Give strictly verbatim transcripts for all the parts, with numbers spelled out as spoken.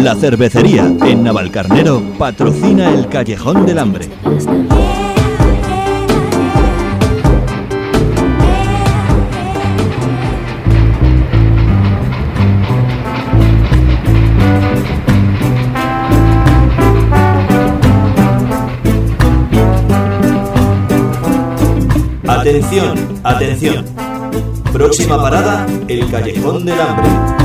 La cervecería en Navalcarnero patrocina el Callejón del Hambre. Atención, atención. Próxima parada, el Callejón del Hambre.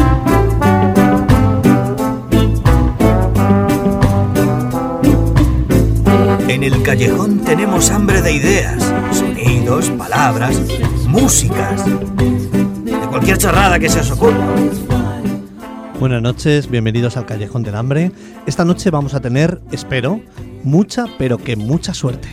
En el callejón tenemos hambre de ideas, sonidos, palabras, músicas, de cualquier chorrada que se os ocurra. Buenas noches, bienvenidos al Callejón del Hambre. Esta noche vamos a tener, espero, mucha, pero que mucha suerte.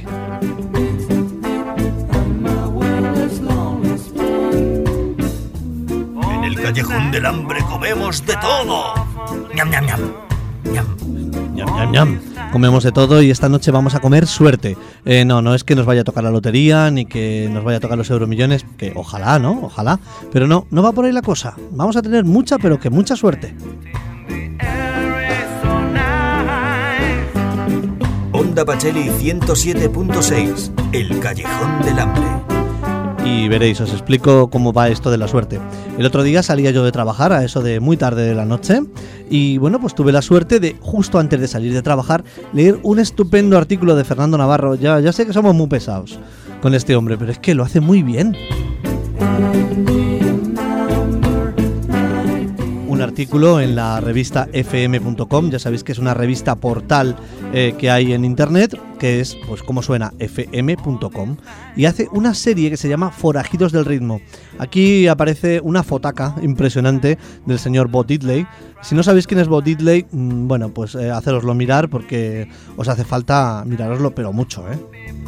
En el Callejón del Hambre comemos de todo. Ñam, ñam, ñam. Ñam. Ñam, ñam, ñam. Comemos de todo y esta noche vamos a comer suerte. Eh, no, no es que nos vaya a tocar la lotería ni que nos vaya a tocar los euromillones, que ojalá, ¿no? Ojalá. Pero no, no va por ahí la cosa. Vamos a tener mucha, pero que mucha suerte. Onda Pacheli ciento siete punto seis, el Callejón del Hambre. Y veréis, os explico cómo va esto de la suerte. El otro día salía yo de trabajar a eso de muy tarde de la noche y bueno, pues tuve la suerte de, justo antes de salir de trabajar, leer un estupendo artículo de Fernando Navarro. Ya, ya sé que somos muy pesados con este hombre, pero es que lo hace muy bien. Un artículo en la revista F M punto com, ya sabéis que es una revista portal eh, que hay en internet, que es, pues como suena, F M punto com, y hace una serie que se llama Forajidos del Ritmo. Aquí aparece una fotaca impresionante del señor Bo Diddley. Si no sabéis quién es Bo Diddley, mmm, bueno, pues eh, hacéroslo mirar porque os hace falta mirároslo, pero mucho, ¿eh?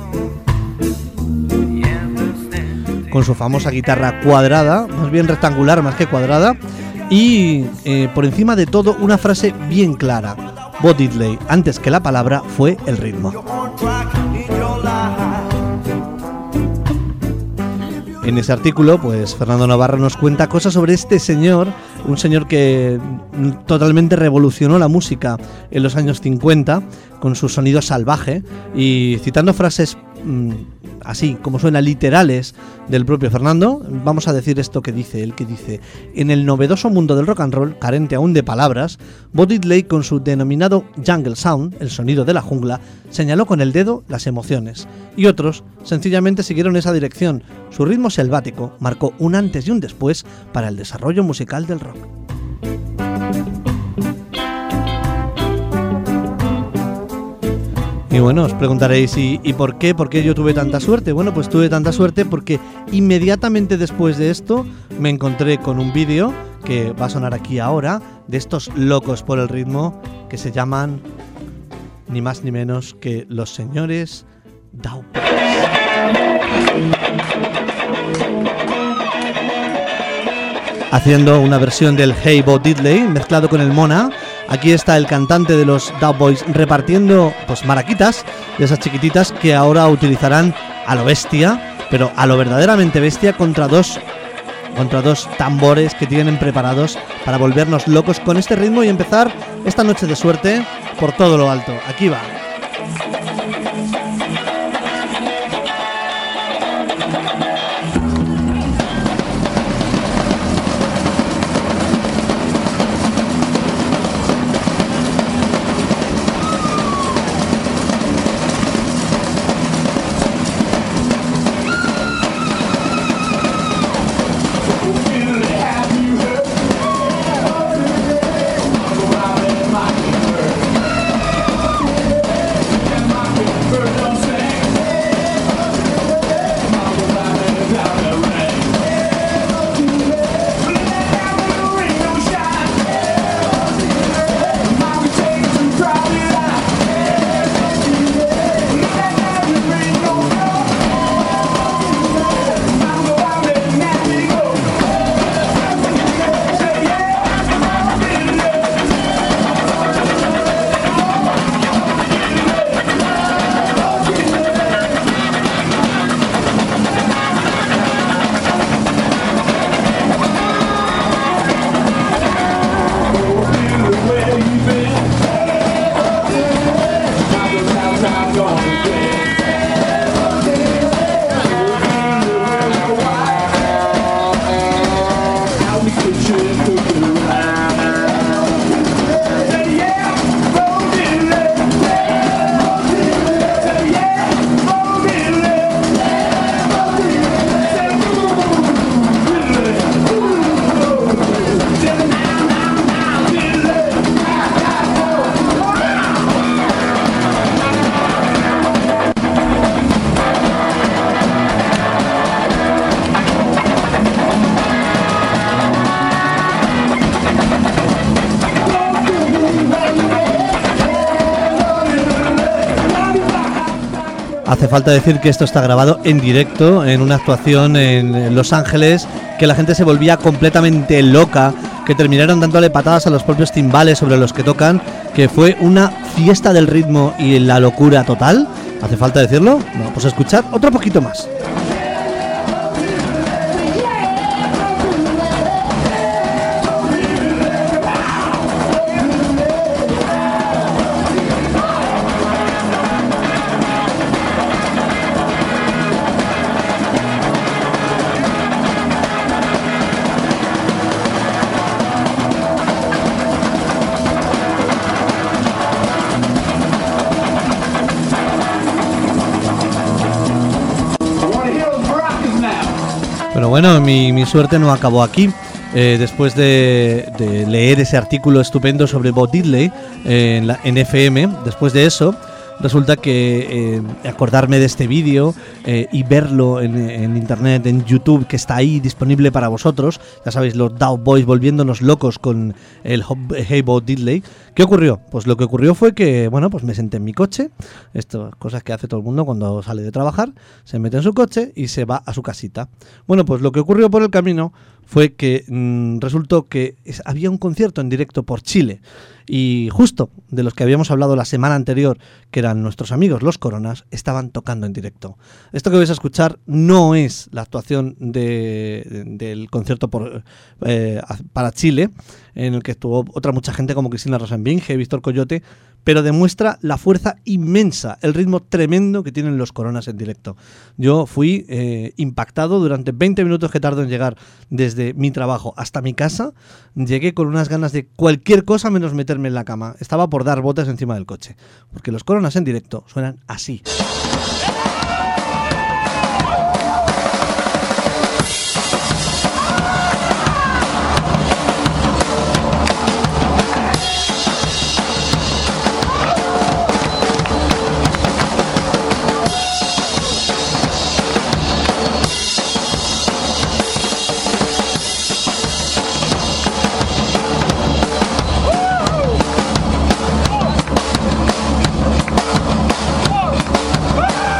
Con su famosa guitarra cuadrada, más bien rectangular más que cuadrada, y eh, por encima de todo una frase bien clara: Bo Diddley, antes que la palabra, fue el ritmo. En ese artículo, pues Fernando Navarro nos cuenta cosas sobre este señor, un señor que totalmente revolucionó la música en los años cincuenta con su sonido salvaje, y citando frases mmm, así como suena, literales del propio Fernando, vamos a decir esto que dice él, que dice: en el novedoso mundo del rock and roll, carente aún de palabras, Bo Diddley, con su denominado Jungle Sound, el sonido de la jungla, señaló con el dedo las emociones, y otros sencillamente siguieron esa dirección. Su ritmo selvático marcó un antes y un después para el desarrollo musical del rock. Y bueno, os preguntaréis, ¿y, ¿y por qué? ¿Por qué yo tuve tanta suerte? Bueno, pues tuve tanta suerte porque inmediatamente después de esto me encontré con un vídeo que va a sonar aquí ahora, de estos locos por el ritmo que se llaman ni más ni menos que los señores Daubers. Haciendo una versión del Hey Bo Diddley mezclado con el Mona. Aquí está el cantante de los Daubers repartiendo pues maraquitas, de esas chiquititas que ahora utilizarán a lo bestia, pero a lo verdaderamente bestia, contra dos contra dos tambores que tienen preparados para volvernos locos con este ritmo y empezar esta noche de suerte por todo lo alto. Aquí va. Hace falta decir que esto está grabado en directo, en una actuación en Los Ángeles, que la gente se volvía completamente loca, que terminaron dándole patadas a los propios timbales sobre los que tocan, que fue una fiesta del ritmo y la locura total. ¿Hace falta decirlo? Bueno, pues escuchar otro poquito más. Pero bueno, mi, mi suerte no acabó aquí. Eh, después de, de leer ese artículo estupendo sobre Bo Diddley eh, en, la, en F M, después de eso, resulta que eh, acordarme de este vídeo eh, y verlo en, en internet, en YouTube, que está ahí disponible para vosotros. Ya sabéis, los Dow Boys volviéndonos locos con el Hey Bo Diddley. ¿Qué ocurrió? Pues lo que ocurrió fue que, bueno, pues me senté en mi coche. Estas cosas que hace todo el mundo cuando sale de trabajar. Se mete en su coche y se va a su casita. Bueno, pues lo que ocurrió por el camino fue que mmm, resultó que es, había un concierto en directo por Chile. Y justo de los que habíamos hablado la semana anterior, que eran nuestros amigos los Coronas, estaban tocando en directo. Esto que vais a escuchar no es la actuación de, de, del concierto por, eh, para Chile, en el que estuvo otra mucha gente como Cristina Rosenbinge, Víctor Coyote, pero demuestra la fuerza inmensa, el ritmo tremendo que tienen los Coronas en directo. Yo fui eh, impactado durante veinte minutos que tardo en llegar desde mi trabajo hasta mi casa. Llegué con unas ganas de cualquier cosa menos meterme en la cama. Estaba por dar botes encima del coche, porque los Coronas en directo suenan así. Woo!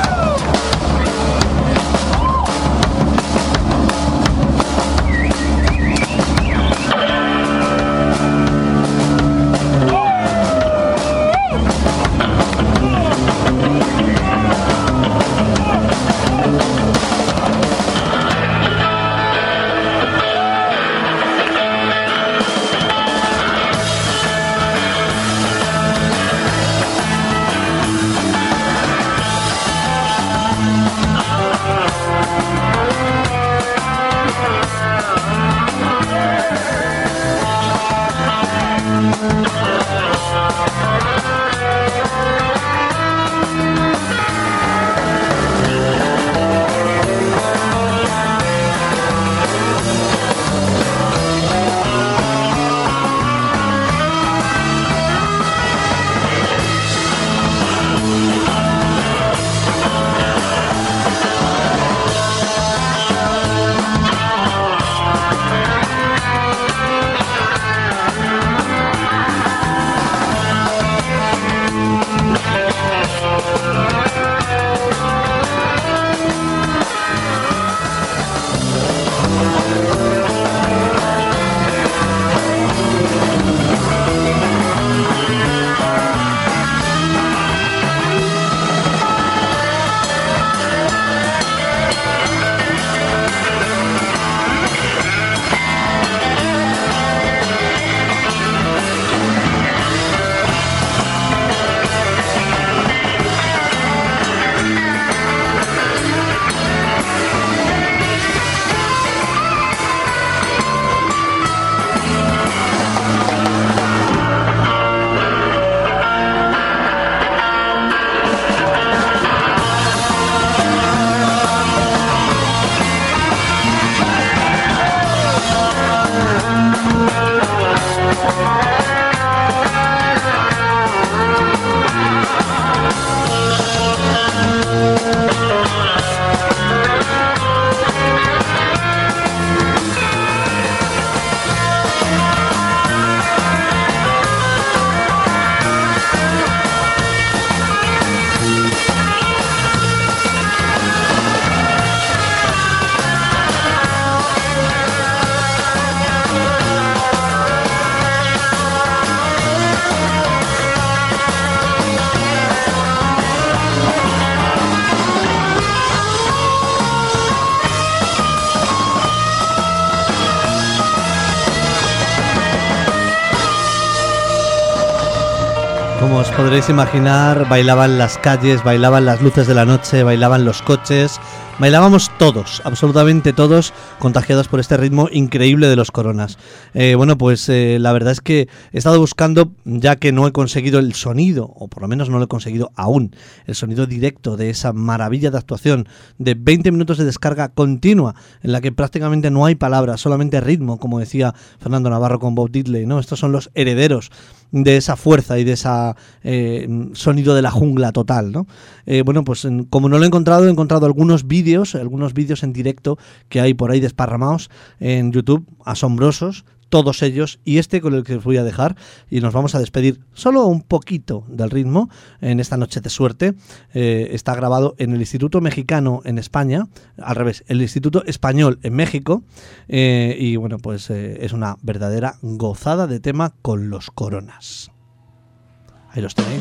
Como os podréis imaginar, bailaban las calles, bailaban las luces de la noche, bailaban los coches, bailábamos todos, absolutamente todos, contagiados por este ritmo increíble de los Coronas. Eh, bueno, pues eh, la verdad es que he estado buscando, ya que no he conseguido el sonido, o por lo menos no lo he conseguido aún, el sonido directo de esa maravilla de actuación de veinte minutos de descarga continua, en la que prácticamente no hay palabras, solamente ritmo, como decía Fernando Navarro con Bob Diddley, ¿no? Estos son los herederos de esa fuerza y de ese eh, sonido de la jungla total, ¿no? Eh, bueno, pues en, como no lo he encontrado, he encontrado algunos vídeos, algunos vídeos en directo que hay por ahí desparramados en YouTube, asombrosos, todos ellos, y este con el que os voy a dejar, y nos vamos a despedir solo un poquito del ritmo en esta noche de suerte. Eh, está grabado en el Instituto Mexicano en España, al revés, el Instituto Español en México, eh, y bueno, pues eh, es una verdadera gozada de tema con los Coronas. Ahí los tenéis.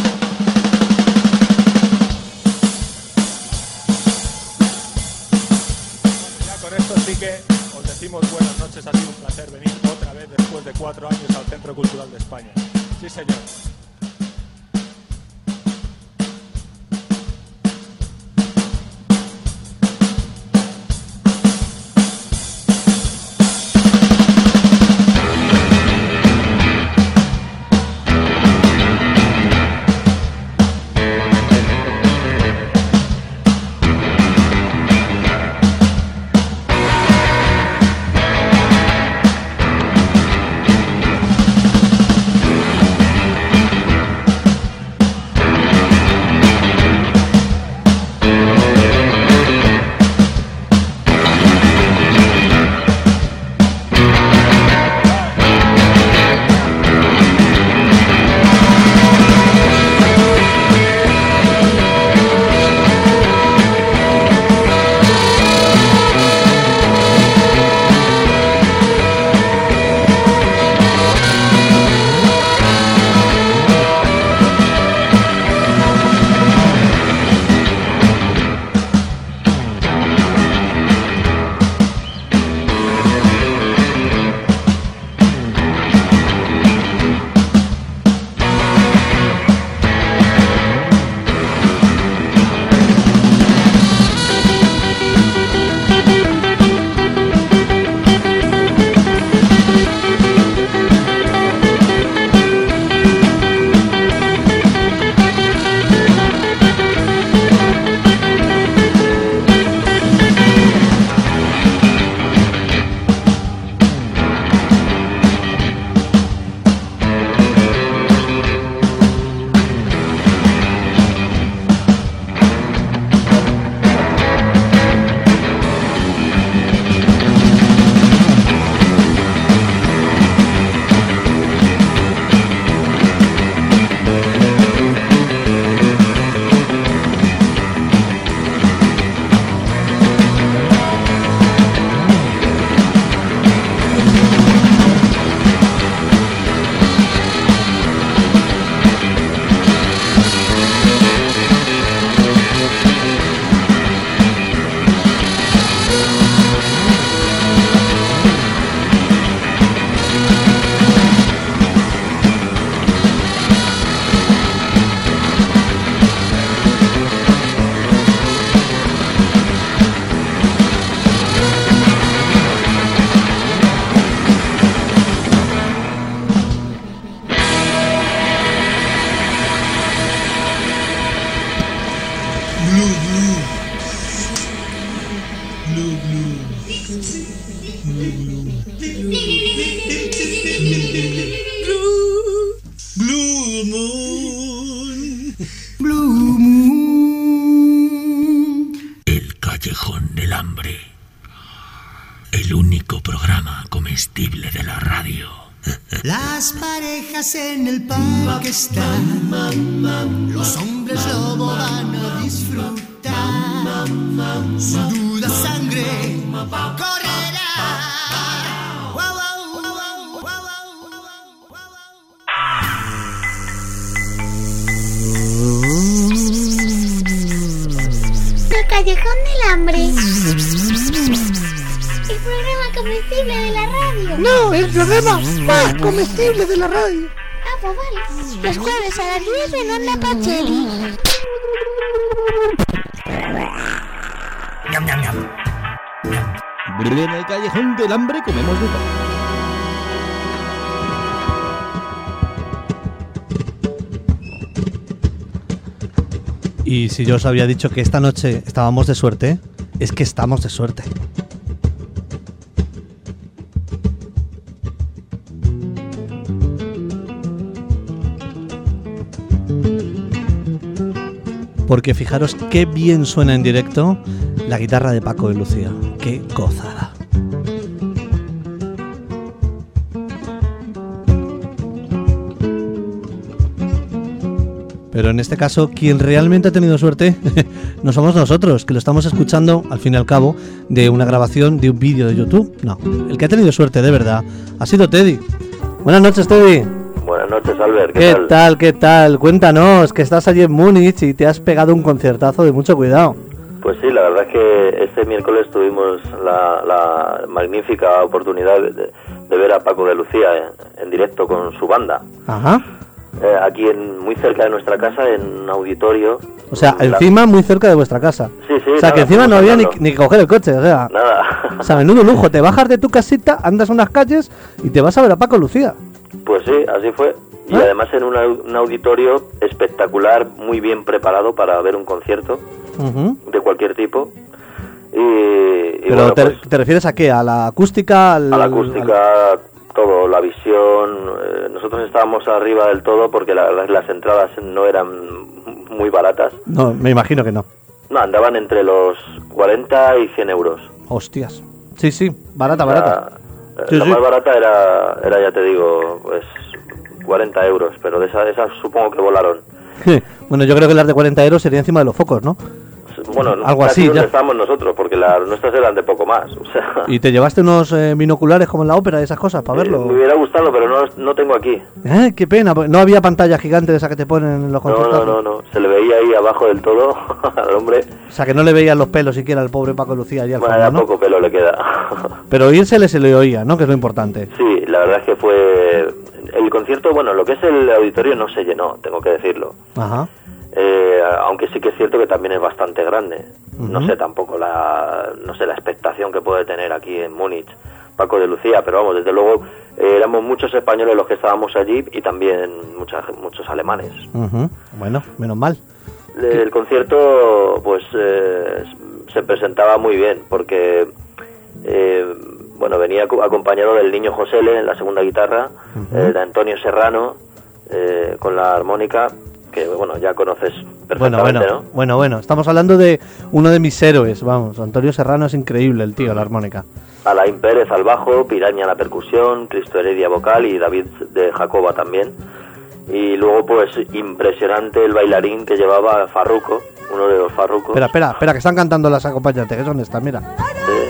Ya con esto sí que os decimos buenas noches, ha sido un placer venir otra vez después de cuatro años al Centro Cultural de España. Sí, señor. Las parejas en el parque están, los hombres lobo van a disfrutar, sin duda sangre correrá. Wow, wow, wow, wow, wow, wow, wow. El Callejón del Hambre. El programa comestible de la radio. No, el programa más comestible de la radio. Ah, pues vale. Los jueves a las diez en Onda Pacheli. Ñam, ñam, ñam. En el callejón del hambre comemos de todo. Y si yo os había dicho que esta noche estábamos de suerte, es que estamos de suerte. Porque fijaros qué bien suena en directo la guitarra de Paco de Lucía. ¡Qué gozada! Pero en este caso, quien realmente ha tenido suerte no somos nosotros, que lo estamos escuchando, al fin y al cabo, de una grabación de un vídeo de YouTube. No, el que ha tenido suerte de verdad ha sido Teddy. Buenas noches, Teddy. Buenas noches, Albert. ¿Qué, ¿Qué tal? tal? ¿Qué tal? Cuéntanos, que estás allí en Múnich y te has pegado un conciertazo de mucho cuidado. Pues sí, la verdad es que este miércoles tuvimos la, la magnífica oportunidad de, de ver a Paco de Lucía en, en directo con su banda. Ajá. Eh, aquí en, muy cerca de nuestra casa, en un auditorio. O sea, La- encima muy cerca de vuestra casa. Sí, sí. O sea, nada, que encima no había ni, fuimos ni que coger el coche, o sea... andando. Nada. O sea, menudo lujo, te bajas de tu casita, andas unas calles y te vas a ver a Paco Lucía. Pues sí, así fue. Y ¿Ah? además en un, au- un auditorio espectacular, muy bien preparado para ver un concierto Ujú. de cualquier tipo. Y, y Pero bueno, te, pues, ¿te refieres a qué? ¿A la acústica? Al, a la acústica, todo, la visión. eh, nosotros estábamos arriba del todo porque la- la- las entradas no eran muy baratas. al- No, me imagino que no. No, andaban entre los cuarenta y cien euros. Hostias. Sí, sí, barata, O sea, barata. eh, Sí, la sí. más barata era, era, ya te digo, pues cuarenta euros, pero de esas, esas supongo que volaron. Bueno, yo creo que las de cuarenta euros sería encima de los focos, ¿no? Bueno, Algo casi así, donde ya. estábamos nosotros, porque las nuestras eran de poco más. O sea, ¿Y te llevaste unos eh, binoculares como en la ópera y esas cosas para eh, verlo? me hubiera gustado, pero no, no tengo aquí. Eh, qué pena, pues no había pantalla gigante de esa que te ponen en los No, conciertos. no, no, no. Se le veía ahí abajo del todo al hombre. O sea, que no le veían los pelos siquiera al pobre Paco Lucía allí al Bueno, fondo, ya ¿no? poco pelo le queda. Pero oírsele se le oía, ¿no? Que es lo importante. Sí, la verdad es que fue... El concierto, bueno, lo que es el auditorio no se llenó, tengo que decirlo. Ajá. Eh, aunque sí que es cierto que también es bastante grande. No Ujú. sé tampoco la, no sé la expectación que puede tener aquí en Múnich Paco de Lucía, pero vamos, desde luego eh, éramos muchos españoles los que estábamos allí y también muchas, muchos alemanes. Ujú. Bueno, menos mal. El concierto, pues, eh, se presentaba muy bien porque, eh, bueno, venía co- acompañado del niño Josele en la segunda guitarra, Ujú. eh, de Antonio Serrano eh, con la armónica, que, bueno, ya conoces Bueno, perfectamente, bueno, ¿no? bueno, bueno. Estamos hablando de uno de mis héroes, vamos. Antonio Serrano es increíble, el tío, la armónica. Alain Pérez al bajo, Piraña a la percusión, Cristo Heredia vocal y David de Jacoba también. Y luego, pues, impresionante el bailarín que llevaba Farruko, uno de los Farrucos. Espera, espera, espera, que están cantando las acompañantes, que son estas, mira. Eh,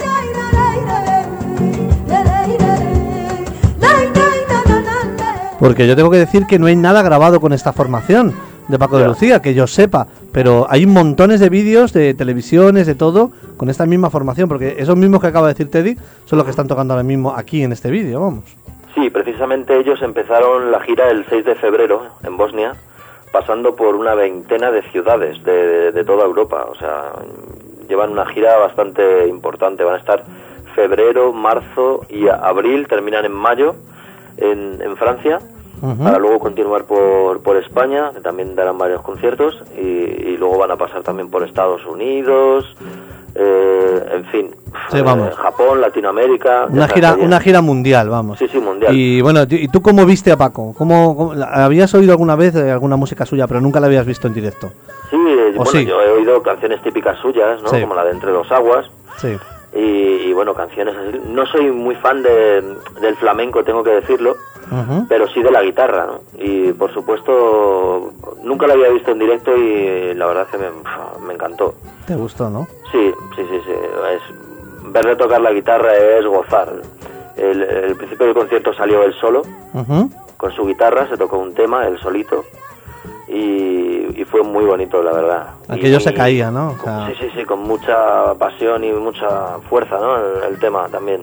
Porque yo tengo que decir que no hay nada grabado con esta formación de Paco de Ya. Lucía, que yo sepa, pero hay montones de vídeos, de televisiones, de todo, con esta misma formación, porque esos mismos que acaba de decir Teddy son los que están tocando ahora mismo aquí en este vídeo, vamos. Sí, precisamente ellos empezaron la gira el seis de febrero en Bosnia, pasando por una veintena de ciudades de, de, de toda Europa. O sea, llevan una gira bastante importante. Van a estar febrero, marzo y a- abril, terminan en mayo en, en Francia, Ujú. para luego continuar por, por España, que también darán varios conciertos, y, y luego van a pasar también por Estados Unidos, eh, en fin, Sí, eh, vamos. Japón, Latinoamérica. Una ya gira, sabes, una gira mundial, vamos. Sí, sí, mundial. Y bueno, ¿y tú cómo viste a Paco? ¿Cómo, cómo- la- habías oído alguna vez eh, alguna música suya, pero nunca la habías visto en directo? Sí, eh, ¿O bueno, sí? yo he oído canciones típicas suyas, ¿no? Sí. Como la de Entre dos aguas, Sí. y, y bueno, canciones así. No soy muy fan de, del flamenco, tengo que decirlo, Ujú. pero sí de la guitarra, ¿no? Y por supuesto, nunca la había visto en directo y la verdad es que me, me encantó. ¿Te gustó, no? Sí, sí, sí, sí. Es, verle tocar la guitarra es gozar. El, el principio del concierto salió él solo, Ujú. con su guitarra, se tocó un tema, él solito, y, y fue muy bonito, la verdad. Aquello Y- se caía, ¿no? O con- sea- Sí, sí, sí, con mucha pasión y mucha fuerza, ¿no? El, el tema también.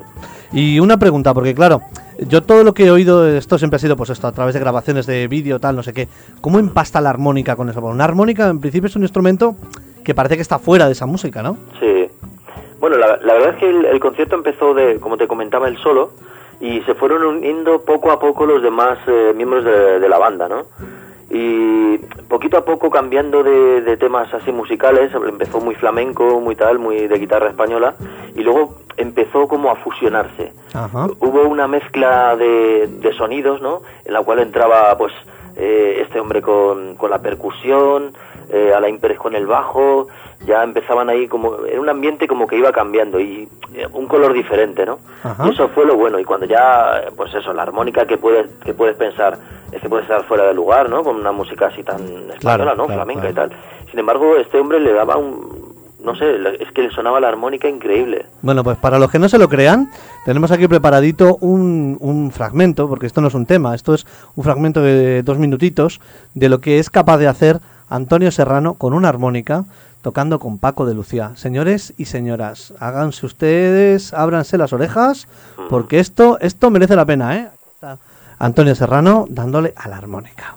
Y una pregunta, porque claro, yo todo lo que he oído, esto siempre ha sido pues esto, a través de grabaciones de vídeo, tal, no sé qué. ¿Cómo empasta la armónica con eso? Bueno, una armónica en principio es un instrumento que parece que está fuera de esa música, ¿no? Sí. Bueno, la, la verdad es que el, el concierto empezó de, como te comentaba, él solo, y se fueron uniendo poco a poco los demás eh, miembros de, de la banda, ¿no? Y poquito a poco cambiando de, de temas así musicales, empezó muy flamenco, muy tal, muy de guitarra española, y luego empezó como a fusionarse. Ajá. Hubo una mezcla de, de sonidos, ¿no? En la cual entraba, pues, eh, este hombre con, con la percusión, eh, Alain Pérez con el bajo, ya empezaban ahí como, era un ambiente como que iba cambiando y eh, un color diferente, ¿no? Ajá. Y eso fue lo bueno, y cuando ya, pues eso, la armónica que puedes, que puedes pensar es que puede estar fuera de lugar, ¿no? Con una música así tan española, Claro, ¿no? claro, Flamenca claro. y tal. Sin embargo, este hombre le daba un, no sé, es que le sonaba la armónica increíble. Bueno, pues para los que no se lo crean, tenemos aquí preparadito un, un fragmento, porque esto no es un tema, esto es un fragmento de dos minutitos de lo que es capaz de hacer Antonio Serrano con una armónica tocando con Paco de Lucía. Señores y señoras, háganse ustedes, ábranse las orejas, porque esto, esto merece la pena, ¿eh? Aquí está Antonio Serrano dándole a la armónica.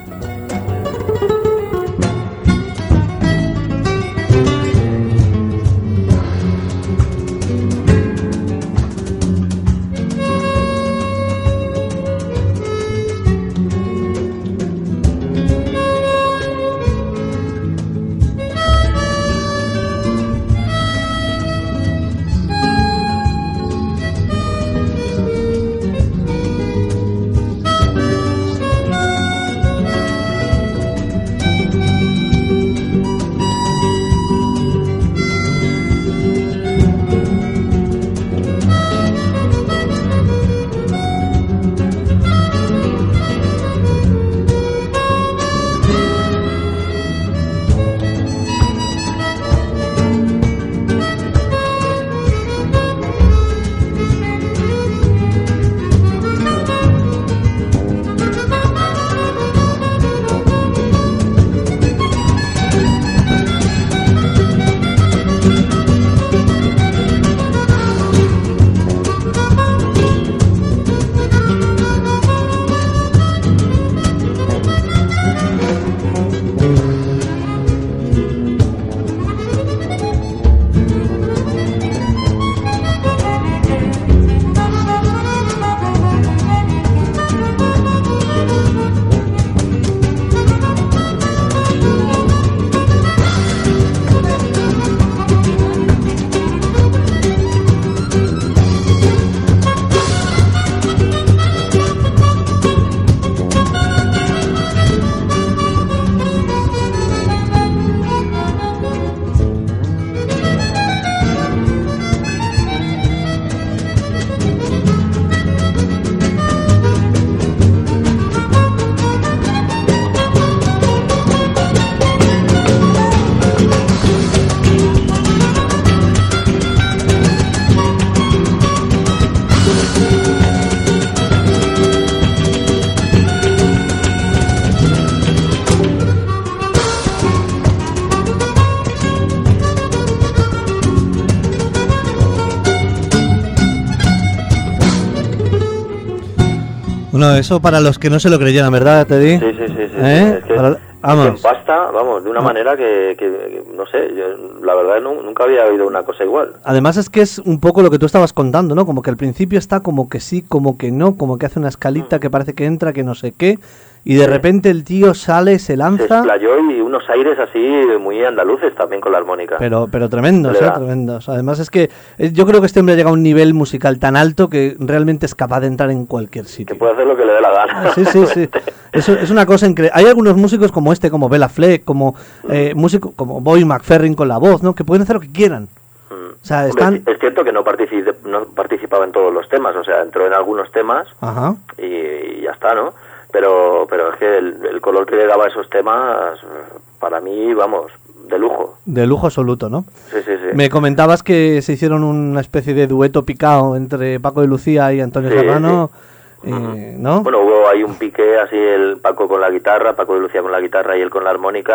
Bueno, eso para los que no se lo creyeran, ¿verdad, Teddy? Sí, sí, sí, sí. ¿Eh? Es que, Para- vamos. es que empasta, vamos, de una manera que, que, que, no sé, yo la verdad no, nunca había oído una cosa igual. Además es que es un poco lo que tú estabas contando, ¿no? Como que al principio está como que sí, como que no, como que hace una escalita que parece que entra, que no sé qué, y de Sí. repente el tío sale, se Se lanza, explayó y unos aires así muy andaluces también con la armónica. pero pero tremendos, Le ¿eh? da. Tremendos. Además es que eh, yo creo que este hombre ha llegado a un nivel musical tan alto que realmente es capaz de entrar en cualquier Que sitio. puede hacer lo que le dé la gana. Sí, sí, sí. Eso es una cosa increíble. Hay algunos músicos como este, como Bela Fleck, como eh, músico, como Boy McFerrin con la voz, ¿no? Que pueden hacer lo que quieran. Mm. O sea, Hombre, están... es- es cierto que no, participe- no participaba en todos los temas, o sea, entró en algunos temas Ajá. y, y ya está, ¿no? Pero, pero es que el, el color que le daba a esos temas, para mí, vamos, de lujo. De lujo absoluto, ¿no? Sí, sí, sí. Me comentabas que se hicieron una especie de dueto picado entre Paco de Lucía y Antonio Sí, Serrano, sí. eh, ¿no? Bueno, hubo ahí un pique, así el Paco con la guitarra, Paco de Lucía con la guitarra y él con la armónica,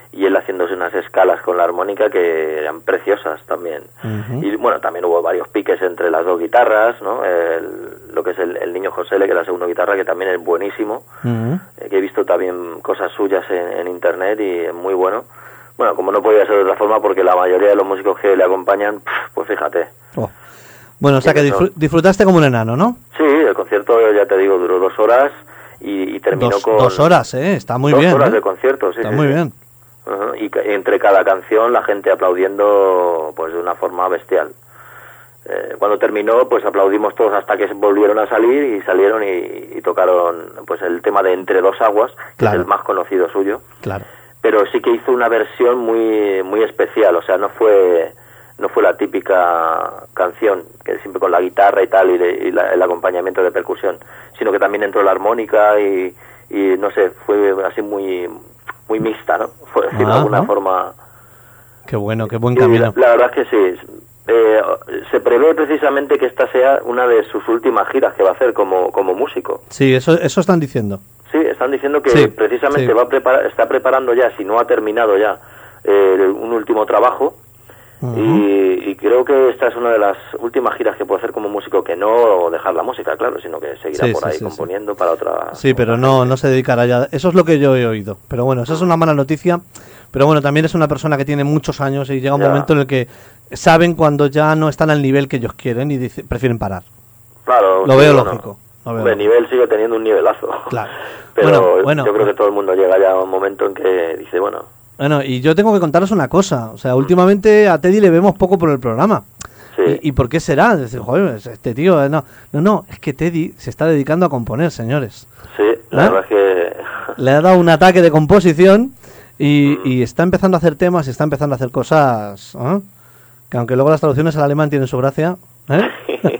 y él haciéndose unas escalas con la armónica que eran preciosas también. Uh-huh. Y bueno, también hubo varios piques entre las dos guitarras, ¿no? El, lo que es el, el Niño Josele, que es la segunda guitarra, que también es buenísimo, uh-huh. eh, que he visto también cosas suyas en, en internet y es muy bueno. Bueno, como no podía ser de otra forma, porque la mayoría de los músicos que le acompañan, pues fíjate. Oh. Bueno, o sea que disfr- disfrutaste como un enano, ¿no? Sí, el concierto, ya te digo, duró dos horas y, y terminó dos, con... Dos horas, ¿eh? Está muy dos bien. Dos horas ¿eh? de concierto, sí. Está sí, muy sí. bien. Uh-huh. Y ca- entre cada canción la gente aplaudiendo pues de una forma bestial. Eh, cuando terminó, pues aplaudimos todos hasta que volvieron a salir y salieron y, y tocaron pues el tema de Entre dos aguas, que claro. es el más conocido suyo. Claro. Pero sí que hizo una versión muy muy especial, o sea, no fue no fue la típica canción que siempre con la guitarra y tal y, de, y la, el acompañamiento de percusión, sino que también entró la armónica y, y no sé, fue así muy muy mixta, ¿no? Fue decir, de alguna forma. Qué bueno, qué buen camino. La, la verdad es que sí. Eh, se prevé precisamente que esta sea una de sus últimas giras que va a hacer como como músico. Sí, eso eso están diciendo. Sí, están diciendo que sí, precisamente sí. va a preparar, está preparando ya, si no ha terminado ya, eh, un último trabajo. Uh-huh. y, y creo que esta es una de las últimas giras que puede hacer como músico, que no dejar la música, claro, sino que seguirá sí, por sí, ahí sí, componiendo sí. para otra... Sí, pero no, no se dedicará ya. Eso es lo que yo he oído. Pero bueno, eso es una mala noticia. Pero bueno, también es una persona que tiene muchos años y llega un ya. momento en el que saben cuando ya no están al nivel que ellos quieren y dice, prefieren parar. Claro. Lo sí, veo bueno. lógico. El nivel sigue teniendo un nivelazo. Claro. Pero bueno, bueno, yo creo que todo el mundo llega ya a un momento en que dice, bueno... Bueno, y yo tengo que contaros una cosa. O sea, últimamente a Teddy le vemos poco por el programa. Sí. ¿Y, y por qué será? Decir, joder, este tío... No, no, no, es que Teddy se está dedicando a componer, señores. Sí, la ¿Eh? verdad es que... Le ha dado un ataque de composición y, mm. y está empezando a hacer temas y está empezando a hacer cosas... ¿eh? Que aunque luego las traducciones al alemán tienen su gracia... ¿eh?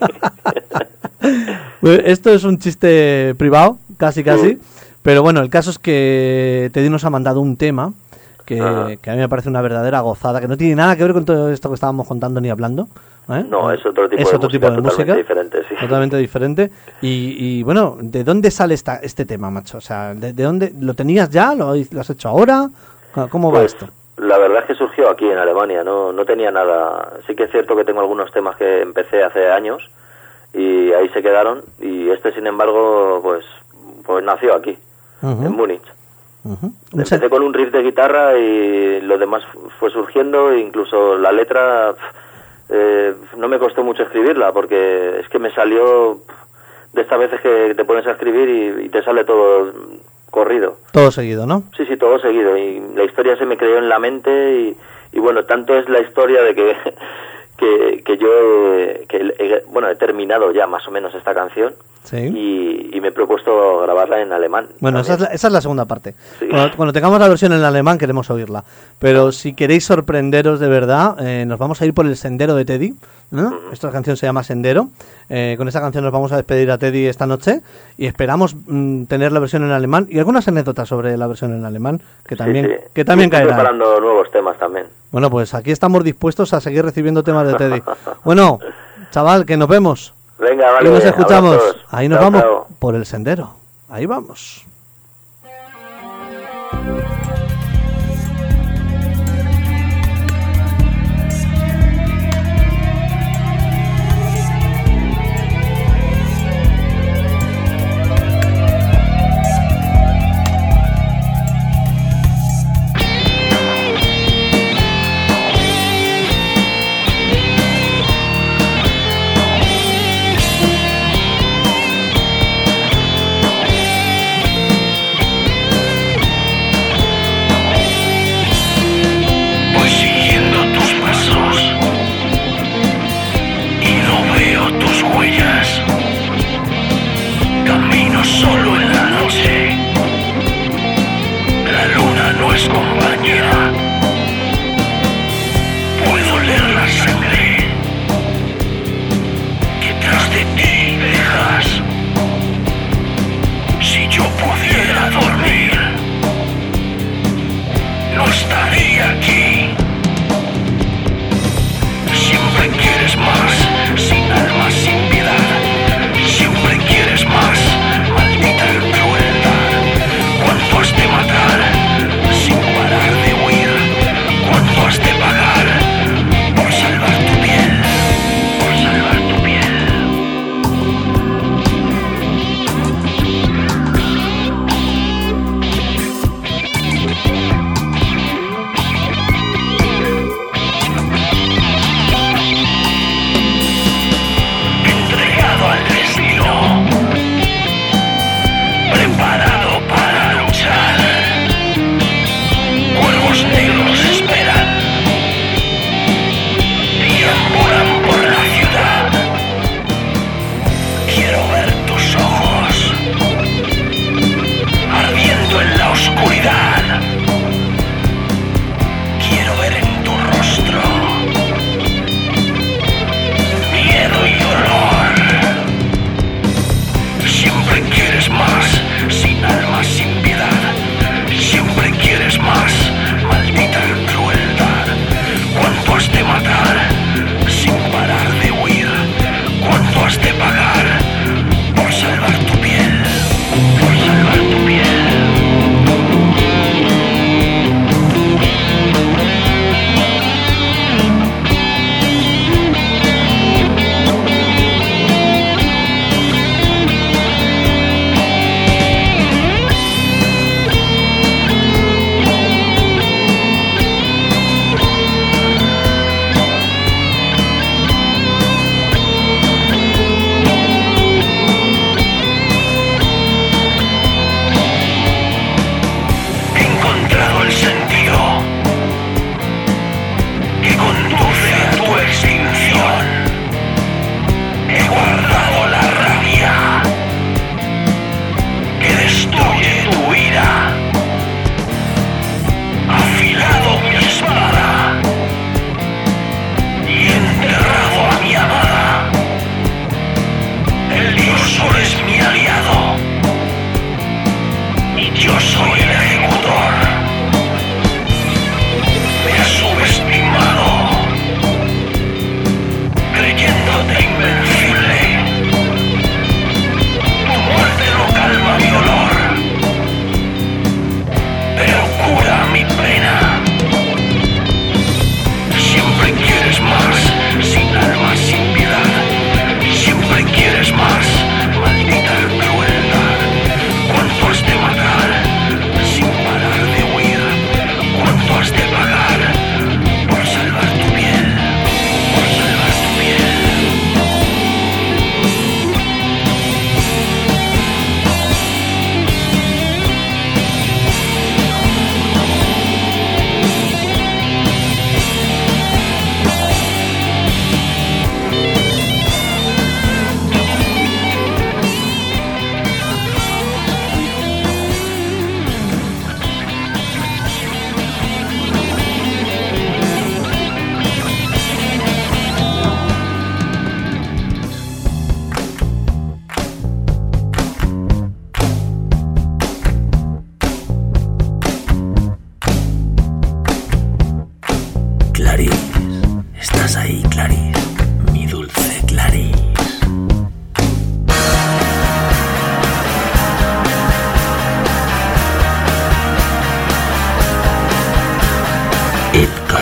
Esto es un chiste privado, casi casi, sí. Pero bueno, el caso es que Teddy nos ha mandado un tema que, ah. que a mí me parece una verdadera gozada, que no tiene nada que ver con todo esto que estábamos contando ni hablando. ¿eh? No, es otro tipo, es de, otro música, tipo de totalmente música, diferente, sí. totalmente diferente. Y, y bueno, ¿de dónde sale esta, este tema, macho? O sea, ¿de, de dónde lo tenías ya? ¿Lo, lo has hecho ahora? ¿Cómo pues, va esto? La verdad es que surgió aquí en Alemania, no, no tenía nada. Sí que es cierto que tengo algunos temas que empecé hace años y ahí se quedaron, y este sin embargo pues pues nació aquí, uh-huh. en Múnich. Uh-huh. Empecé con un riff de guitarra y lo demás fue surgiendo, incluso la letra eh, no me costó mucho escribirla porque es que me salió de estas veces que te pones a escribir y, y te sale todo corrido. Todo seguido, ¿no? Sí, sí, todo seguido, y la historia se me creó en la mente y, y bueno, tanto es la historia de que que, que yo que he, bueno he terminado ya más o menos esta canción, sí. y, y me he propuesto grabarla en alemán. Bueno, esa es, la, esa es la segunda parte. Sí. Cuando, cuando tengamos la versión en alemán queremos oírla, pero si queréis sorprenderos de verdad, eh, nos vamos a ir por el sendero de Teddy, ¿no? Uh-huh. Esta canción se llama Sendero. Eh, con esta canción nos vamos a despedir a Teddy esta noche y esperamos mm, tener la versión en alemán y algunas anécdotas sobre la versión en alemán que también, sí, sí. que también caerán. Estoy preparando nuevos temas también. Bueno, pues aquí estamos dispuestos a seguir recibiendo temas de Teddy. Bueno, chaval, que nos vemos. Venga, vale. Y nos escuchamos. Abrazos. Ahí nos chao, vamos chao. Por el sendero. Ahí vamos.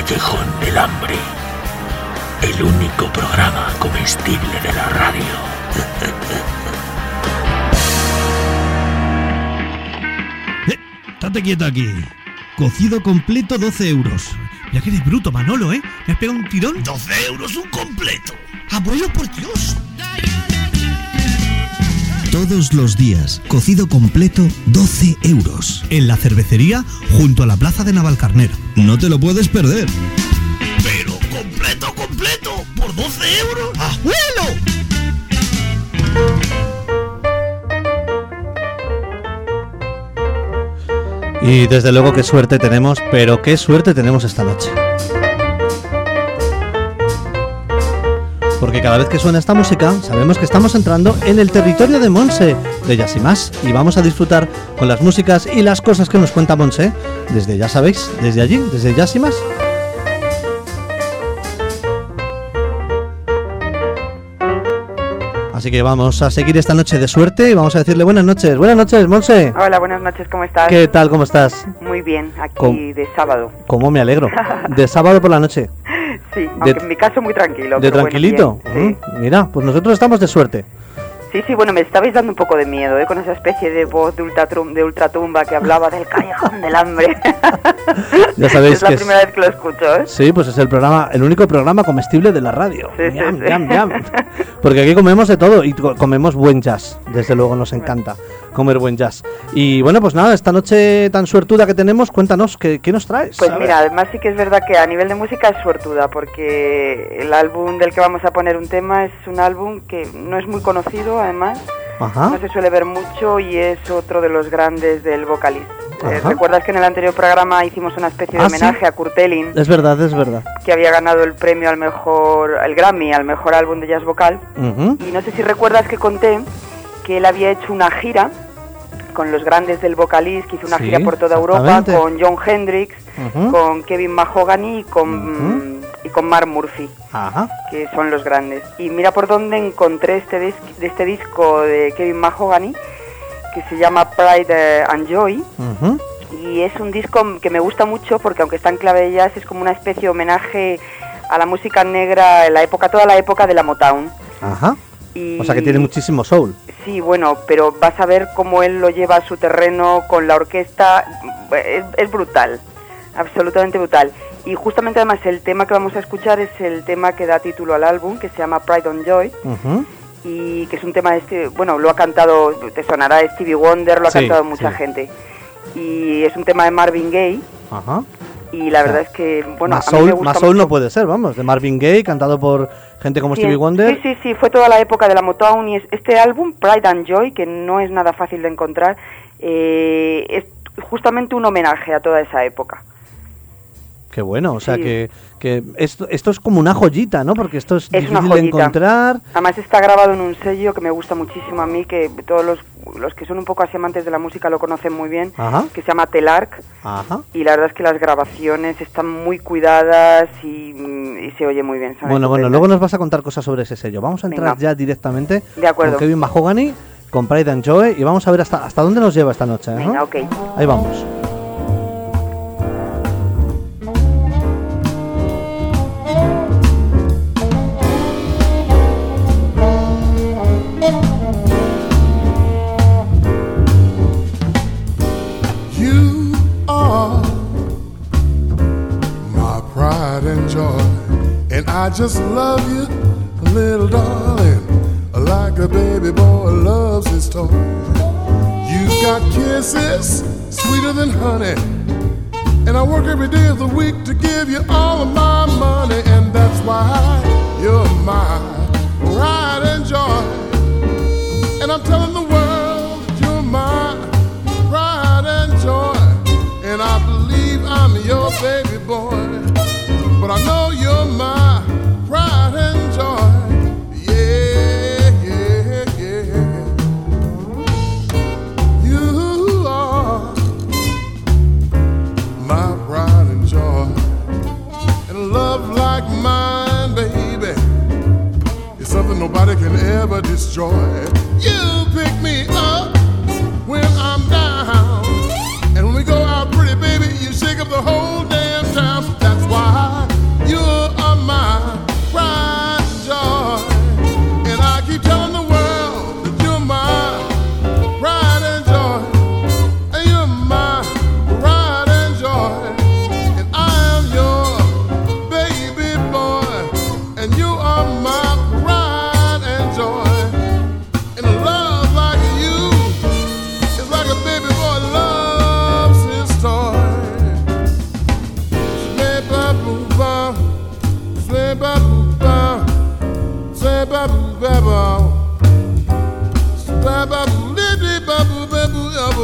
Callejón del Hambre, el único programa comestible de la radio. Eh, estate quieta aquí. Cocido completo, doce euros. Mira que eres bruto, Manolo, ¿eh? ¿Me has pegado un tirón? ¡doce euros un completo! ¡Abuelo, por Dios! Todos los días, cocido completo, doce euros. En la cervecería, junto a la plaza de Navalcarnero. No te lo puedes perder. ¡Pero completo, completo! ¡Por doce euros! ¡Abuelo! Y desde luego qué suerte tenemos, pero qué suerte tenemos esta noche. Porque cada vez que suena esta música, sabemos que estamos entrando en el territorio de Monse, de Jazz y Más, y vamos a disfrutar con las músicas y las cosas que nos cuenta Monse, desde, ya sabéis, desde allí, desde Jazz y Más. Así que vamos a seguir esta noche de suerte y vamos a decirle buenas noches. Buenas noches, Monse. Hola, buenas noches, ¿cómo estás? ¿Qué tal, cómo estás? Muy bien, aquí ¿Cómo? de sábado. ¿Cómo me alegro? De sábado por la noche. Sí, aunque de, en mi caso muy tranquilo. ¿De tranquilito? Bueno, bien, sí. mm, mira, pues nosotros estamos de suerte. Sí, sí, bueno, me estabais dando un poco de miedo, ¿eh? Con esa especie de voz de, ultratrum, de ultratumba que hablaba del Callejón del Hambre. Ya sabéis es la que primera es... vez que lo escucho, ¿eh? Sí, pues es el programa, el único programa comestible de la radio. Sí, Miam, sí, miam, sí. miam. Porque aquí comemos de todo y comemos buen jazz. Desde luego nos encanta comer buen jazz. Y bueno, pues nada, esta noche tan suertuda que tenemos, cuéntanos, ¿qué, qué nos traes? Pues mira, además sí que es verdad que a nivel de música es suertuda, porque el álbum del que vamos a poner un tema es un álbum que no es muy conocido, además. Ajá. No se suele ver mucho y es otro de los grandes del vocalista. Eh, ¿Recuerdas que en el anterior programa hicimos una especie de ¿Ah, homenaje sí? a Kurt Elling? Es verdad, es verdad. Que había ganado el premio al mejor, el Grammy, al mejor álbum de jazz vocal. Uh-huh. Y no sé si recuerdas que conté que él había hecho una gira con los grandes del vocalist, que hizo una sí, gira por toda Europa con Jon Hendrix, uh-huh. con Kevin Mahogany y con, uh-huh. y con Mark Murphy, Ajá. que son los grandes. Y mira por dónde encontré este, dis- de este disco de Kevin Mahogany, que se llama Pride and Joy. Uh-huh. Y es un disco que me gusta mucho porque aunque está en clave de jazz es como una especie de homenaje a la música negra en la época, toda la época de la Motown. Ajá. Y, o sea que tiene muchísimo soul. Sí, bueno, pero vas a ver cómo él lo lleva a su terreno con la orquesta, es, es brutal, absolutamente brutal. Y justamente además el tema que vamos a escuchar es el tema que da título al álbum, que se llama Pride and Joy. Uh-huh. Y que es un tema, este, bueno, lo ha cantado, te sonará Stevie Wonder, lo ha sí, cantado mucha sí. gente. Y es un tema de Marvin Gaye. Ajá. Y la verdad es que, bueno, más a mí soul, me gusta más soul mucho. no puede ser, vamos, de Marvin Gaye, cantado por gente como Sí, Stevie Wonder. Sí, sí, sí, fue toda la época de la Motown y es, este álbum, Pride and Joy, que no es nada fácil de encontrar, eh, es justamente un homenaje a toda esa época. Qué bueno, o sea Sí. que, que esto, esto es como una joyita, ¿no? Porque esto es, Es difícil una de joyita. encontrar. Además está grabado en un sello que me gusta muchísimo a mí, que todos los, los que son un poco así amantes de la música lo conocen muy bien, Ajá. que se llama Telarc. Ajá. Y la verdad es que las grabaciones están muy cuidadas y, y se oye muy bien. son Bueno, bueno, estupendas. luego nos vas a contar cosas sobre ese sello. Vamos a entrar Venga. ya directamente De acuerdo. con Kevin Mahogany, con Pride and Joy, y vamos a ver hasta, hasta dónde nos lleva esta noche. ¿eh? Venga, ok. Ahí vamos. You are my pride and joy, and I just love you, little darling, like a baby boy loves his toy. You've got kisses sweeter than honey, and I work every day of the week to give you all of my money, and that's why you're my pride and joy. And I'm telling the world that you're my pride and joy, and I believe I'm your baby boy, but I know you're my pride and joy. Yeah, yeah, yeah. You are my pride and joy, and love like mine, baby, is something nobody can ever destroy. You pick me up when I'm down, and when we go out, pretty baby, you shake up the whole damn town. That's why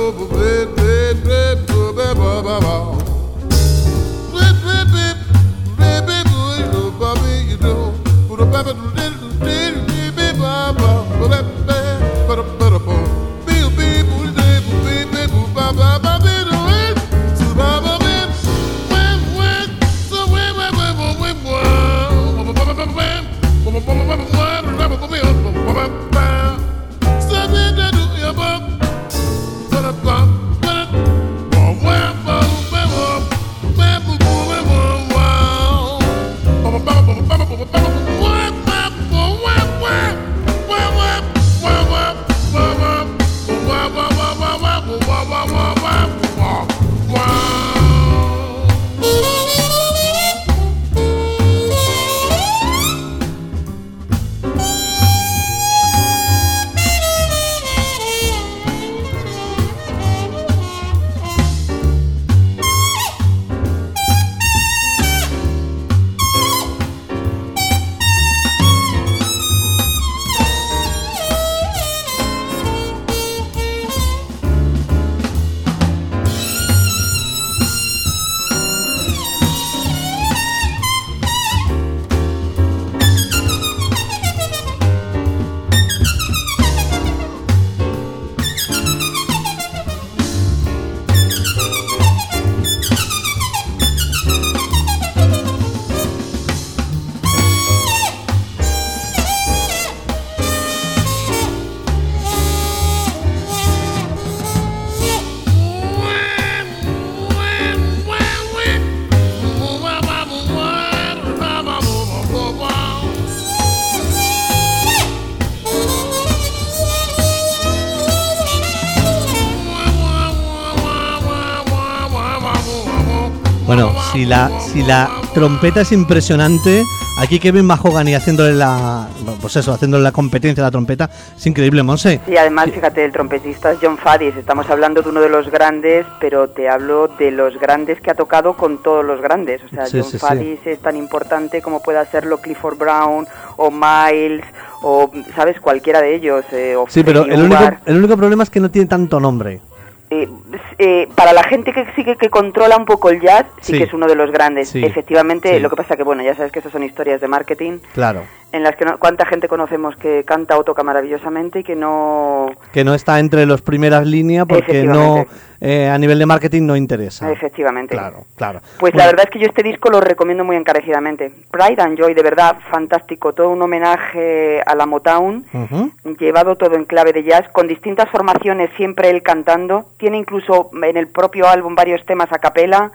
Bueno, si la, si la trompeta es impresionante, aquí Kevin Mahogany haciéndole la, pues eso, haciéndole la competencia a la trompeta, es increíble, Monse. Sí, además, fíjate, el trompetista es John Faddis, estamos hablando de uno de los grandes, pero te hablo de los grandes que ha tocado con todos los grandes, o sea, sí, John sí, Faddis sí. es tan importante como puede hacerlo Clifford Brown o Miles o, ¿sabes?, cualquiera de ellos. Eh, o sí, pero Freddie el único, Hubbard. el único problema es que no tiene tanto nombre. Eh, eh, para la gente que sí que, que controla un poco el jazz, sí, Sí. que es uno de los grandes. Sí. Efectivamente, Sí. lo que pasa que, bueno, ya sabes que eso son historias de marketing, Claro. en las que no, cuánta gente conocemos que canta o toca maravillosamente y que no... Que no está entre las primeras líneas porque no, Efectivamente. eh, a nivel de marketing no interesa. Efectivamente. Claro, claro. Pues Bueno, la verdad es que yo este disco lo recomiendo muy encarecidamente. Pride and Joy, de verdad, fantástico. Todo un homenaje a la Motown, ujú. llevado todo en clave de jazz, con distintas formaciones, siempre él cantando. Tiene incluso en el propio álbum varios temas a capela.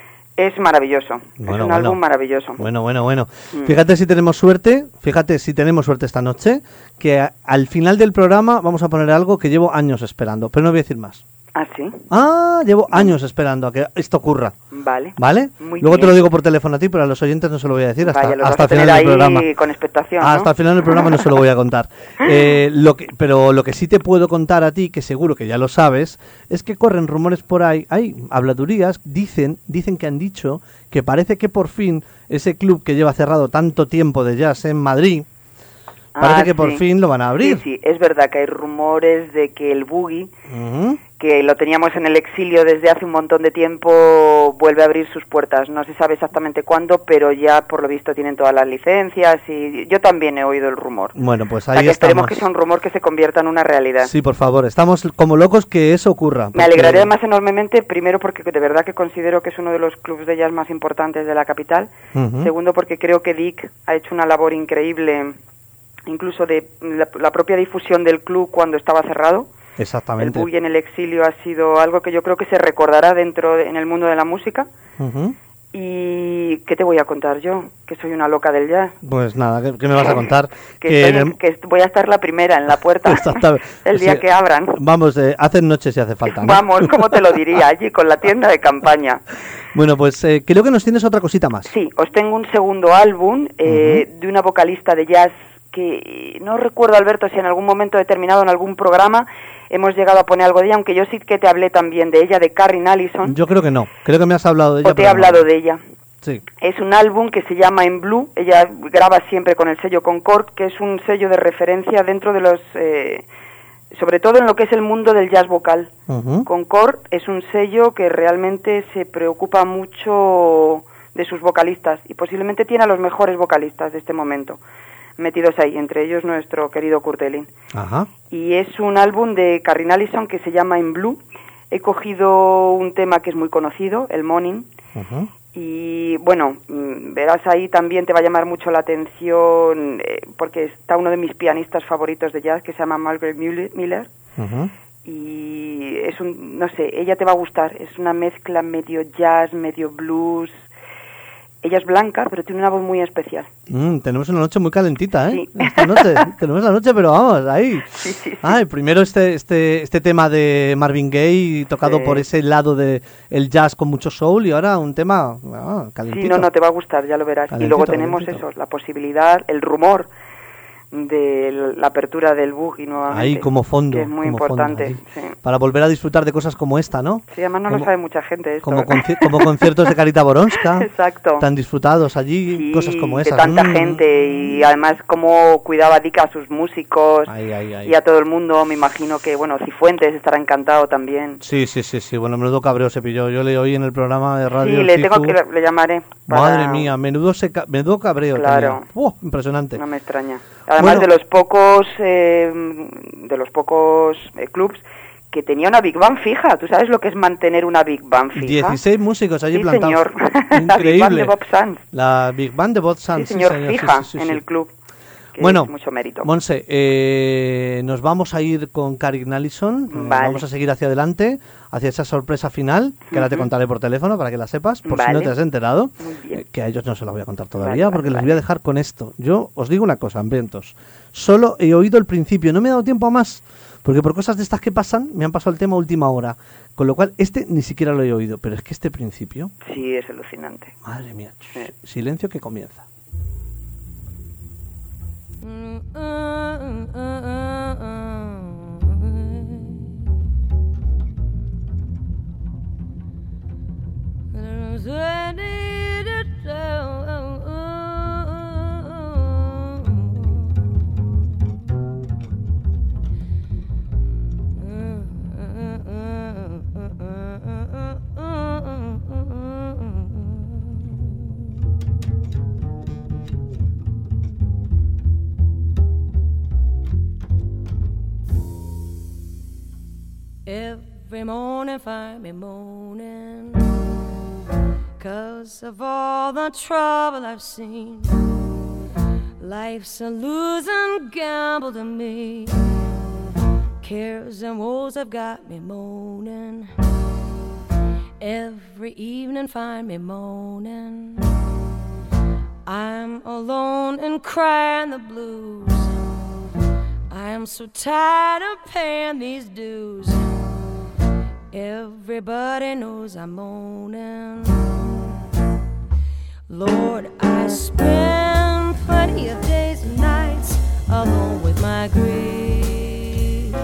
Es maravilloso. Bueno, es un bueno. álbum maravilloso. Bueno, bueno, bueno. Mm. Fíjate si tenemos suerte, fíjate si tenemos suerte esta noche, que a- al final del programa vamos a poner algo que llevo años esperando, pero no voy a decir más. ¿Ah, sí? Ah, llevo años esperando a que esto ocurra. Vale. ¿Vale? Muy Luego bien. te lo digo por teléfono a ti, pero a los oyentes no se lo voy a decir hasta, Vaya, lo hasta vas el a final tener del programa. ahí con expectación, ¿no? Hasta el final del programa no se lo voy a contar. Eh, lo que, pero lo que sí te puedo contar a ti, que seguro que ya lo sabes, es que corren rumores por ahí, hay habladurías, dicen, dicen que han dicho que parece que por fin ese club que lleva cerrado tanto tiempo de jazz en Madrid, parece Ah, que por sí. fin lo van a abrir. Sí, sí, es verdad que hay rumores de que el Boogie, Ujú. que lo teníamos en el exilio desde hace un montón de tiempo, vuelve a abrir sus puertas. No se sabe exactamente cuándo, pero ya por lo visto tienen todas las licencias y yo también he oído el rumor. Bueno, pues O sea, ahí que esperemos estamos. que sea un rumor que se convierta en una realidad. Sí, por favor, estamos como locos que eso ocurra. Me porque- alegraré además enormemente, primero porque de verdad que considero que es uno de los clubes de jazz más importantes de la capital. Ujú. Segundo porque creo que Dick ha hecho una labor increíble, incluso de la, la propia difusión del club cuando estaba cerrado. El Exactamente. Boogie en el exilio ha sido algo que yo creo que se recordará dentro de- en el mundo de la música. Ujú. ¿Y qué te voy a contar yo? Que soy una loca del jazz. Pues nada, ¿qué, qué me vas a contar? Que, Que estoy- en el- que voy a estar la primera en la puerta Exactamente. el día Sí. que abran. Vamos, eh, hacen noches si hace falta, ¿no? Vamos, ¿cómo te lo diría? Allí con la tienda de campaña. Bueno, pues eh, creo que nos tienes otra cosita más. Sí, os tengo un segundo álbum eh, de una vocalista de jazz que no recuerdo, Alberto, si en algún momento determinado en algún programa hemos llegado a poner algo de ella, aunque yo sí que te hablé también de ella, de Carrie Allison, Yo creo que no. Creo que me has hablado de ella. o te he pero no. hablado de ella. Sí. Es un álbum que se llama En Blue, ella graba siempre con el sello Concord, que es un sello de referencia dentro de los... Eh, sobre todo en lo que es el mundo del jazz vocal. Uh-huh. Concord es un sello que realmente se preocupa mucho de sus vocalistas y posiblemente tiene a los mejores vocalistas de este momento metidos ahí, entre ellos nuestro querido Kurt Elling. Ajá. Y es un álbum de Carrie Allison que se llama In Blue. He cogido un tema que es muy conocido, el Morning. Uh-huh. Y bueno, verás ahí también te va a llamar mucho la atención eh, porque está uno de mis pianistas favoritos de jazz que se llama Margaret Miller. Uh-huh. Y es un, no sé, ella te va a gustar, es una mezcla medio jazz, medio blues. Ella es blanca, pero tiene una voz muy especial. Mm, tenemos una noche muy calentita, ¿eh? Sí. Esta noche, tenemos la noche, pero vamos, ahí. Sí, sí, sí. Ay, primero este este este tema de Marvin Gaye, tocado Sí. por ese lado de el jazz con mucho soul, y ahora un tema ah, calentito. Sí, no, no, te va a gustar, ya lo verás. Calentito, y luego tenemos calentito. eso, la posibilidad, el rumor de la apertura del boogie nuevamente. Ahí como fondo. Que es muy como fondo, importante, ahí. sí. Para volver a disfrutar de cosas como esta, ¿no? Sí, además no como, lo sabe mucha gente esto. Como, conci- como conciertos de Carita Boronska. Exacto. Tan disfrutados allí, Sí, cosas como de esas. tanta Mm. gente y además cómo cuidaba Dick a sus músicos Ay, ay, ay. y a todo el mundo. Me imagino que, bueno, Cifuentes estará encantado también. Sí, sí, sí, sí. Bueno, menudo cabreo se pilló. Yo le oí en el programa de radio. Sí, le Cifu. tengo que le llamaré. para- Madre mía, menudo, se ca- menudo cabreo. Claro. tenía. ¡Oh, impresionante! No me extraña. Además Bueno. de los pocos eh, de los pocos eh, clubs que tenía una Big Band fija. ¿Tú sabes lo que es mantener una Big Band fija? dieciséis músicos allí sí, plantados. señor. La Big Band de Increíble. Bob Sands. La Big Band de Bob Sands. Sí, señor, sí, fija sí, sí, en sí. el club. Que Bueno, es mucho mérito. Monse, eh, nos vamos a ir con Carrie Allison. eh, Vale. Vamos a seguir hacia adelante, hacia esa sorpresa final, que ahora te Ujú. contaré por teléfono para que la sepas, por si no Vale. te has enterado. Muy bien. eh, que a ellos no se la voy a contar todavía, Vale, porque vale, les voy a dejar con esto. Yo os digo una cosa, hambrientos. Solo he oído el principio, no me he dado tiempo a más, porque por cosas de estas que pasan, me han pasado el tema a última hora. Con lo cual, este ni siquiera lo he oído, pero es que este principio, Sí, es alucinante. madre mía, Sí. silencio que comienza. Every morning find me moaning 'cause of all the trouble I've seen. Life's a losing gamble to me. Cares and woes have got me moaning. Every evening find me moaning. I'm alone and crying the blues. I'm so tired of paying these dues. Everybody knows I'm moaning. Lord, I spend plenty of days and nights alone with my grief.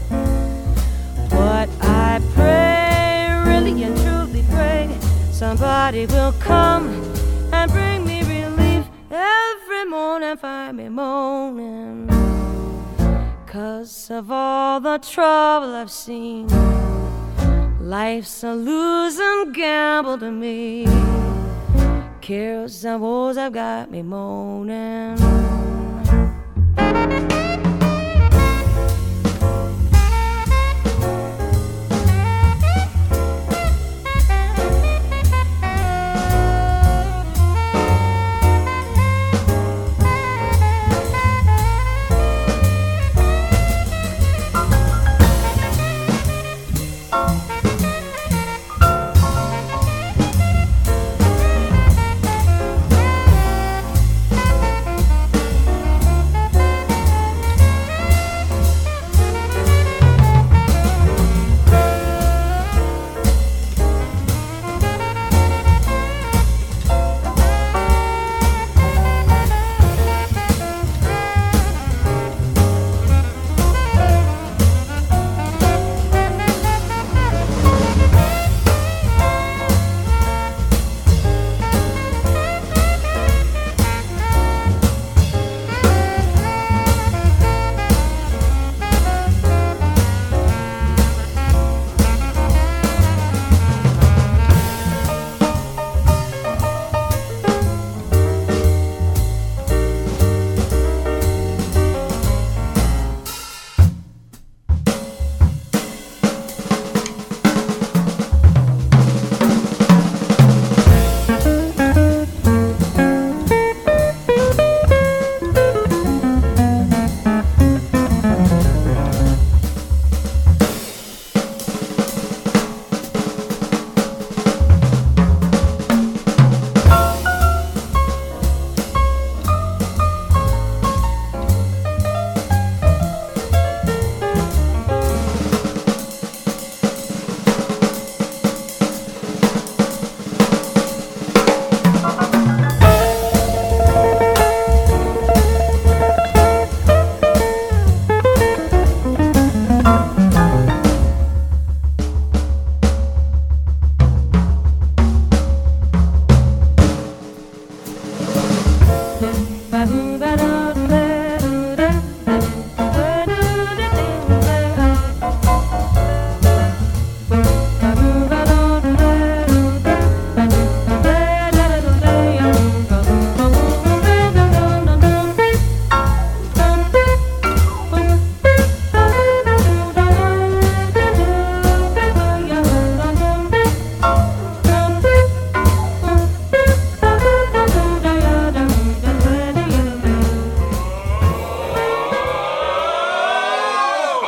But I pray, really and truly pray, somebody will come and bring me relief. Every morning find me moaning 'cause of all the trouble I've seen. Life's a losing gamble to me. Cares and woes have got me moaning.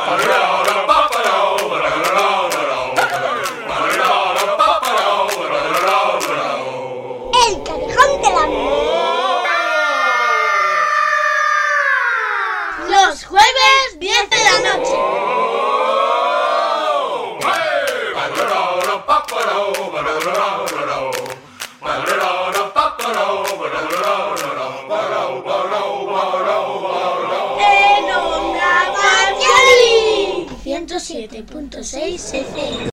El Callejón del Amor. Los jueves, diez de la noche. En Onda Pacheli ciento siete punto seis F M.